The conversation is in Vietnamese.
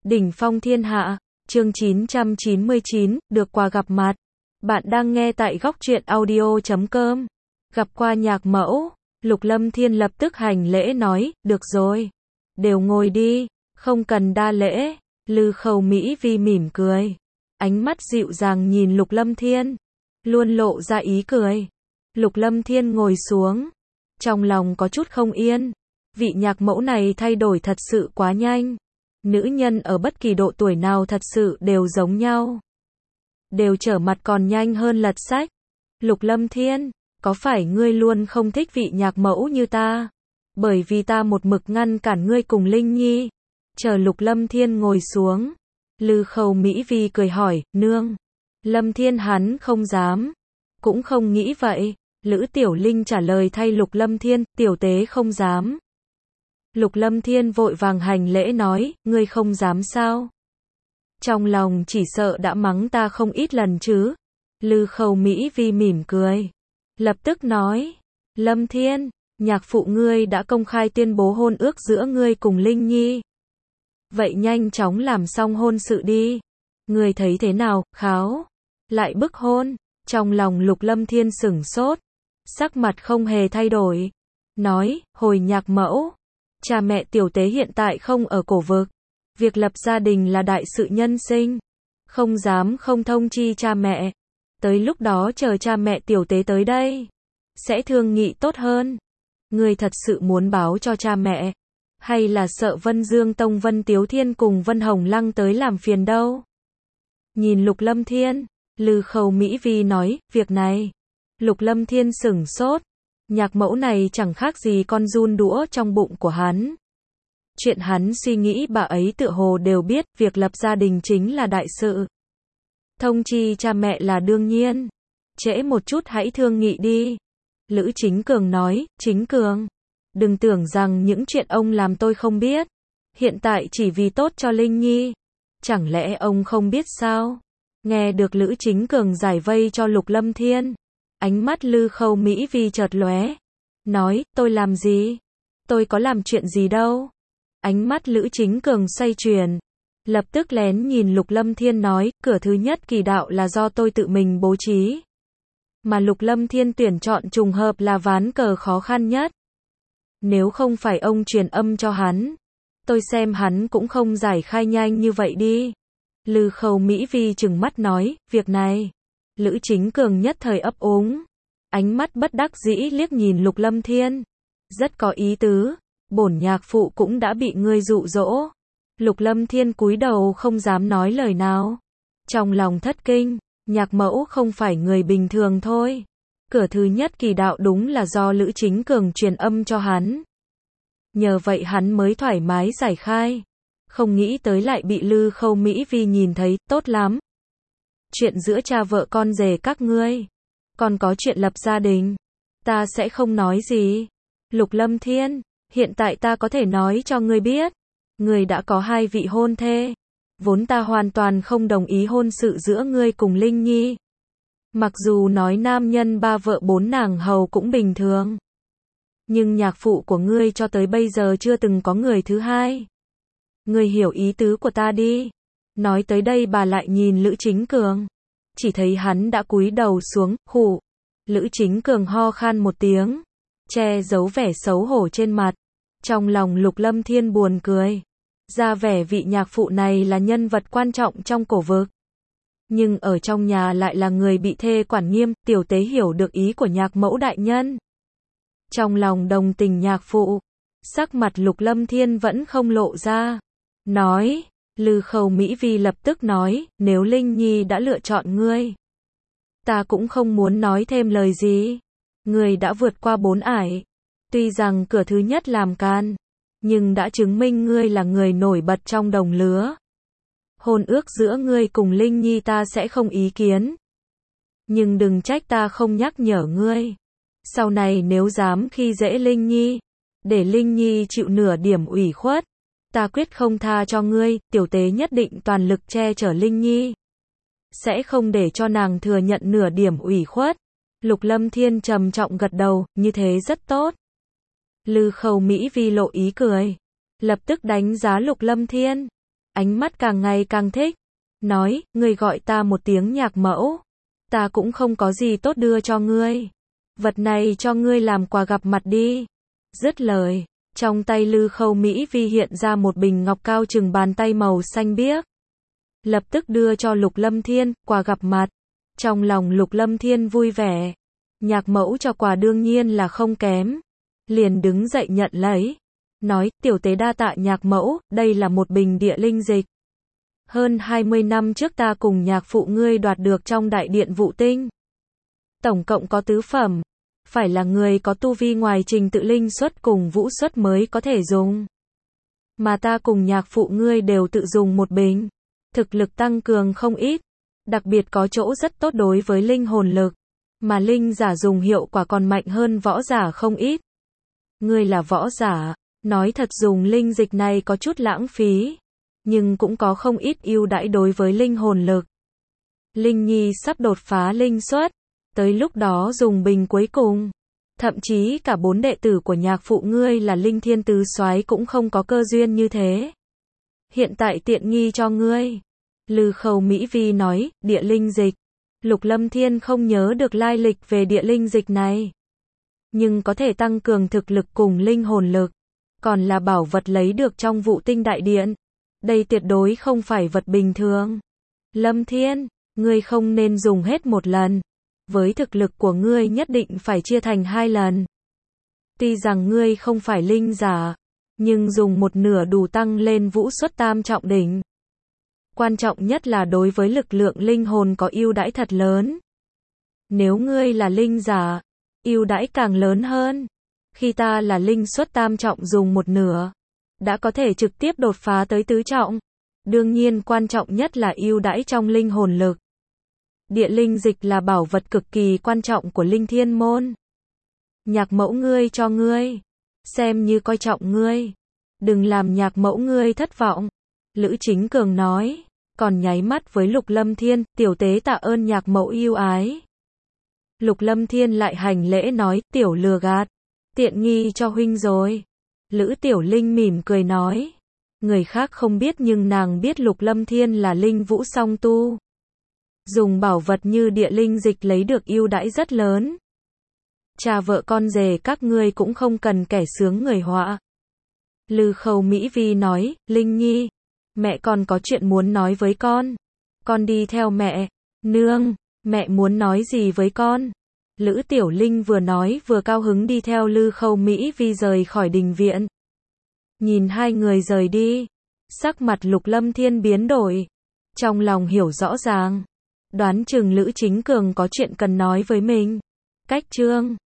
Đỉnh phong thiên hạ, chương 999, được quà gặp mặt. Bạn đang nghe tại góc truyện audio.com. Gặp qua nhạc mẫu, Lục Lâm Thiên lập tức hành lễ nói, được rồi. Đều ngồi đi, không cần đa lễ. Lư Khâu Mỹ Vi mỉm cười. Ánh mắt dịu dàng nhìn Lục Lâm Thiên. Luôn lộ ra ý cười. Lục Lâm Thiên ngồi xuống. Trong lòng có chút không yên. Vị nhạc mẫu này thay đổi thật sự quá nhanh. Nữ nhân ở bất kỳ độ tuổi nào thật sự đều giống nhau. Đều trở mặt còn nhanh hơn lật sách. Lục Lâm Thiên, có phải ngươi luôn không thích vị nhạc mẫu như ta? Bởi vì ta một mực ngăn cản ngươi cùng Linh Nhi. Chờ Lục Lâm Thiên ngồi xuống. Lư Khâu Mỹ Vi cười hỏi, nương. Lâm Thiên hắn không dám. Cũng không nghĩ vậy. Lữ Tiểu Linh trả lời thay Lục Lâm Thiên, tiểu tế không dám. Lục Lâm Thiên vội vàng hành lễ nói, ngươi không dám sao? Trong lòng chỉ sợ đã mắng ta không ít lần chứ. Lư Khâu Mỹ Vi mỉm cười. Lập tức nói, Lâm Thiên, nhạc phụ ngươi đã công khai tuyên bố hôn ước giữa ngươi cùng Linh Nhi. Vậy nhanh chóng làm xong hôn sự đi. Ngươi thấy thế nào, kháo? Lại bức hôn. Trong lòng Lục Lâm Thiên sửng sốt. Sắc mặt không hề thay đổi. Nói, hồi nhạc mẫu. Cha mẹ tiểu tế hiện tại không ở cổ vực. Việc lập gia đình là đại sự nhân sinh. Không dám không thông chi cha mẹ. Tới lúc đó chờ cha mẹ tiểu tế tới đây. Sẽ thương nghị tốt hơn. Ngươi thật sự muốn báo cho cha mẹ. Hay là sợ Vân Dương Tông Vân Tiếu Thiên cùng Vân Hồng Lăng tới làm phiền đâu. Nhìn Lục Lâm Thiên. Lư Khâu Mỹ Vi nói, việc này. Lục Lâm Thiên sửng sốt. Nhạc mẫu này chẳng khác gì con giun đũa trong bụng của hắn. Chuyện hắn suy nghĩ bà ấy tựa hồ đều biết, việc lập gia đình chính là đại sự. Thông chi cha mẹ là đương nhiên. Trễ một chút hãy thương nghị đi. Lữ Chính Cường nói, Chính Cường. Đừng tưởng rằng những chuyện ông làm tôi không biết. Hiện tại chỉ vì tốt cho Linh Nhi. Chẳng lẽ ông không biết sao? Nghe được Lữ Chính Cường giải vây cho Lục Lâm Thiên. Ánh mắt Lư Khâu Mỹ Vi chợt lóe. Nói, tôi làm gì? Tôi có làm chuyện gì đâu? Ánh mắt Lữ Chính Cường xoay chuyển. Lập tức lén nhìn Lục Lâm Thiên nói, cửa thứ nhất kỳ đạo là do tôi tự mình bố trí. Mà Lục Lâm Thiên tuyển chọn trùng hợp là ván cờ khó khăn nhất. Nếu không phải ông truyền âm cho hắn, tôi xem hắn cũng không giải khai nhanh như vậy đi. Lư Khâu Mỹ Vi trừng mắt nói, việc này. Lữ Chính Cường nhất thời ấp úng. Ánh mắt bất đắc dĩ liếc nhìn Lục Lâm Thiên. Rất có ý tứ. Bổn nhạc phụ cũng đã bị ngươi dụ dỗ. Lục Lâm Thiên cúi đầu không dám nói lời nào. Trong lòng thất kinh. Nhạc mẫu không phải người bình thường thôi. Cửa thứ nhất kỳ đạo đúng là do Lữ Chính Cường truyền âm cho hắn. Nhờ vậy hắn mới thoải mái giải khai. Không nghĩ tới lại bị Lư Khâu Mỹ Vi nhìn thấy, tốt lắm. Chuyện giữa cha vợ con rể các ngươi. Còn có chuyện lập gia đình. Ta sẽ không nói gì. Lục Lâm Thiên, hiện tại ta có thể nói cho ngươi biết. Ngươi đã có 2 vị hôn thê. Vốn ta hoàn toàn không đồng ý hôn sự giữa ngươi cùng Linh Nhi. Mặc dù nói nam nhân 3 vợ 4 nàng hầu cũng bình thường. Nhưng nhạc phụ của ngươi cho tới bây giờ chưa từng có người thứ hai. Ngươi hiểu ý tứ của ta đi. Nói tới đây bà lại nhìn Lữ Chính Cường. Chỉ thấy hắn đã cúi đầu xuống, hụ. Lữ Chính Cường ho khan một tiếng. Che giấu vẻ xấu hổ trên mặt. Trong lòng Lục Lâm Thiên buồn cười. Ra vẻ vị nhạc phụ này là nhân vật quan trọng trong cổ vực. Nhưng ở trong nhà lại là người bị thê quản nghiêm, tiểu tế hiểu được ý của nhạc mẫu đại nhân. Trong lòng đồng tình nhạc phụ. Sắc mặt Lục Lâm Thiên vẫn không lộ ra. Nói. Lư Khâu Mỹ Vi lập tức nói, nếu Linh Nhi đã lựa chọn ngươi. Ta cũng không muốn nói thêm lời gì. Ngươi đã vượt qua 4 ải. Tuy rằng cửa thứ nhất làm can. Nhưng đã chứng minh ngươi là người nổi bật trong đồng lứa. Hôn ước giữa ngươi cùng Linh Nhi ta sẽ không ý kiến. Nhưng đừng trách ta không nhắc nhở ngươi. Sau này nếu dám khi dễ Linh Nhi. Để Linh Nhi chịu nửa điểm ủy khuất. Ta quyết không tha cho ngươi, tiểu tế nhất định toàn lực che chở Linh Nhi. Sẽ không để cho nàng thừa nhận nửa điểm ủy khuất. Lục Lâm Thiên trầm trọng gật đầu, như thế rất tốt. Lư Khâu Mỹ Vi lộ ý cười. Lập tức đánh giá Lục Lâm Thiên. ánh mắt càng ngày càng thích. Nói, ngươi gọi ta một tiếng nhạc mẫu. Ta cũng không có gì tốt đưa cho ngươi. Vật này cho ngươi làm quà gặp mặt đi. Dứt lời, trong tay Lư Khâu Mỹ Vi hiện ra một bình ngọc cao chừng bàn tay màu xanh biếc. Lập tức đưa cho Lục Lâm Thiên, quà gặp mặt. Trong lòng Lục Lâm Thiên vui vẻ. Nhạc mẫu cho quà đương nhiên là không kém. Liền đứng dậy nhận lấy. Nói, tiểu tế đa tạ nhạc mẫu, đây là một bình địa linh dịch. Hơn 20 năm trước ta cùng nhạc phụ ngươi đoạt được trong đại điện Vũ Tinh. Tổng cộng có tứ phẩm. Phải là người có tu vi ngoài trình tự linh xuất cùng vũ xuất mới có thể dùng. Mà ta cùng nhạc phụ ngươi đều tự dùng một bình. Thực lực tăng cường không ít. Đặc biệt có chỗ rất tốt đối với linh hồn lực. Mà linh giả dùng hiệu quả còn mạnh hơn võ giả không ít. Ngươi là võ giả, nói thật dùng linh dịch này có chút lãng phí. Nhưng cũng có không ít ưu đãi đối với linh hồn lực. Linh Nhi sắp đột phá linh xuất. Tới lúc đó dùng bình cuối cùng. Thậm chí cả 4 đệ tử của nhạc phụ ngươi là Linh Thiên Tứ Soái cũng không có cơ duyên như thế. Hiện tại tiện nghi cho ngươi. Lư Khâu Mỹ Vi nói, địa linh dịch. Lục Lâm Thiên không nhớ được lai lịch về địa linh dịch này. Nhưng có thể tăng cường thực lực cùng linh hồn lực. Còn là bảo vật lấy được trong Vũ Tinh Đại Điện. Đây tuyệt đối không phải vật bình thường. Lâm Thiên, ngươi không nên dùng hết một lần. Với thực lực của ngươi nhất định phải chia thành 2 lần. Tuy rằng ngươi không phải linh giả, nhưng dùng một nửa đủ tăng lên vũ xuất tam trọng đỉnh. Quan trọng nhất là đối với lực lượng linh hồn có ưu đãi thật lớn. Nếu ngươi là linh giả, ưu đãi càng lớn hơn. Khi ta là linh xuất tam trọng dùng một nửa, đã có thể trực tiếp đột phá tới tứ trọng. Đương nhiên quan trọng nhất là ưu đãi trong linh hồn lực. Địa linh dịch là bảo vật cực kỳ quan trọng của Linh Thiên môn. Nhạc mẫu ngươi cho ngươi, xem như coi trọng ngươi. Đừng làm nhạc mẫu ngươi thất vọng. Lữ Chính Cường nói, còn nháy mắt với Lục Lâm Thiên, tiểu tế tạ ơn nhạc mẫu yêu ái. Lục Lâm Thiên lại hành lễ nói, tiểu lừa gạt, tiện nghi cho huynh rồi. Lữ Tiểu Linh mỉm cười nói, người khác không biết nhưng nàng biết Lục Lâm Thiên là linh vũ song tu. Dùng bảo vật như địa linh dịch lấy được ưu đãi rất lớn. Cha vợ con rể các ngươi cũng không cần kẻ sướng người họa. Lư Khâu Mỹ Vi nói, Linh Nhi, mẹ còn có chuyện muốn nói với con. Con đi theo mẹ. Nương, mẹ muốn nói gì với con? Lữ Tiểu Linh vừa nói vừa cao hứng đi theo Lư Khâu Mỹ Vi rời khỏi đình viện. Nhìn hai người rời đi, sắc mặt Lục Lâm Thiên biến đổi. Trong lòng hiểu rõ ràng. Đoán chừng Lữ Chính Cường có chuyện cần nói với mình. Cách chương